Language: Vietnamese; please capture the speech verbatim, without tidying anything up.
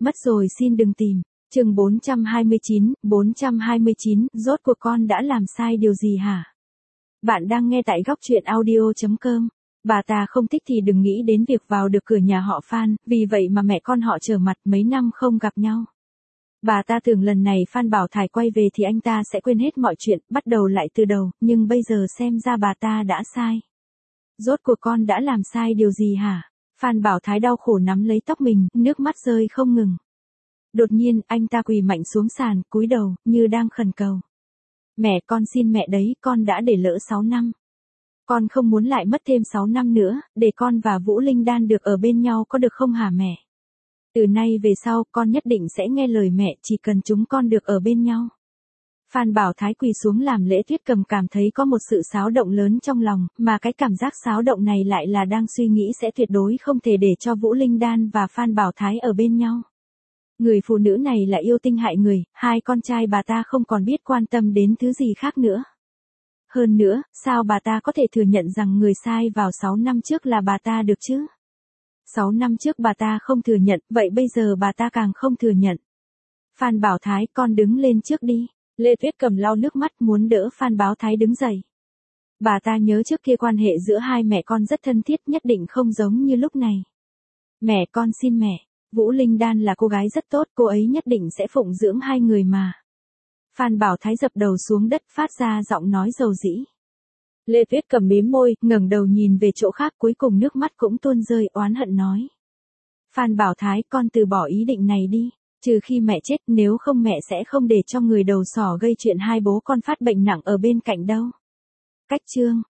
mất rồi xin đừng tìm. Chương bốn trăm hai mươi chín, bốn trăm hai mươi chín, rốt cuộc con đã làm sai điều gì hả? Bạn đang nghe tại góc truyện audio chấm com. Bà ta không thích thì đừng nghĩ đến việc vào được cửa nhà họ Phan, vì vậy mà mẹ con họ trở mặt mấy năm không gặp nhau. Bà ta tưởng lần này Phan Bảo Thái quay về thì anh ta sẽ quên hết mọi chuyện, bắt đầu lại từ đầu, nhưng bây giờ xem ra bà ta đã sai. Rốt cuộc con đã làm sai điều gì hả? Phan Bảo Thái đau khổ nắm lấy tóc mình, nước mắt rơi không ngừng. Đột nhiên, anh ta quỳ mạnh xuống sàn, cúi đầu, như đang khẩn cầu. Mẹ, con xin mẹ đấy, con đã để lỡ sáu năm. Con không muốn lại mất thêm sáu năm nữa, để con và Vũ Linh Đan được ở bên nhau có được không hả mẹ? Từ nay về sau, con nhất định sẽ nghe lời mẹ, chỉ cần chúng con được ở bên nhau. Phan Bảo Thái quỳ xuống làm lễ. Tuyết Cầm cảm thấy có một sự xáo động lớn trong lòng, mà cái cảm giác xáo động này lại là đang suy nghĩ sẽ tuyệt đối không thể để cho Vũ Linh Đan và Phan Bảo Thái ở bên nhau. Người phụ nữ này là yêu tinh hại người, hai con trai bà ta không còn biết quan tâm đến thứ gì khác nữa. Hơn nữa, sao bà ta có thể thừa nhận rằng người sai vào sáu năm trước là bà ta được chứ? sáu năm trước bà ta không thừa nhận, vậy bây giờ bà ta càng không thừa nhận. Phan Bảo Thái, con đứng lên trước đi. Lê Tuyết Cầm lau nước mắt muốn đỡ Phan Bảo Thái đứng dậy. Bà ta nhớ trước kia quan hệ giữa hai mẹ con rất thân thiết, nhất định không giống như lúc này. Mẹ, con xin mẹ. Vũ Linh Đan là cô gái rất tốt, cô ấy nhất định sẽ phụng dưỡng hai người mà. Phan Bảo Thái dập đầu xuống đất, phát ra giọng nói dầu dĩ. Lê Tuyết Cầm mím môi, ngẩng đầu nhìn về chỗ khác, cuối cùng nước mắt cũng tuôn rơi, oán hận nói. Phan Bảo Thái, con từ bỏ ý định này đi. Trừ khi mẹ chết, nếu không mẹ sẽ không để cho người đầu sỏ gây chuyện hai bố con phát bệnh nặng ở bên cạnh đâu. Cách chương.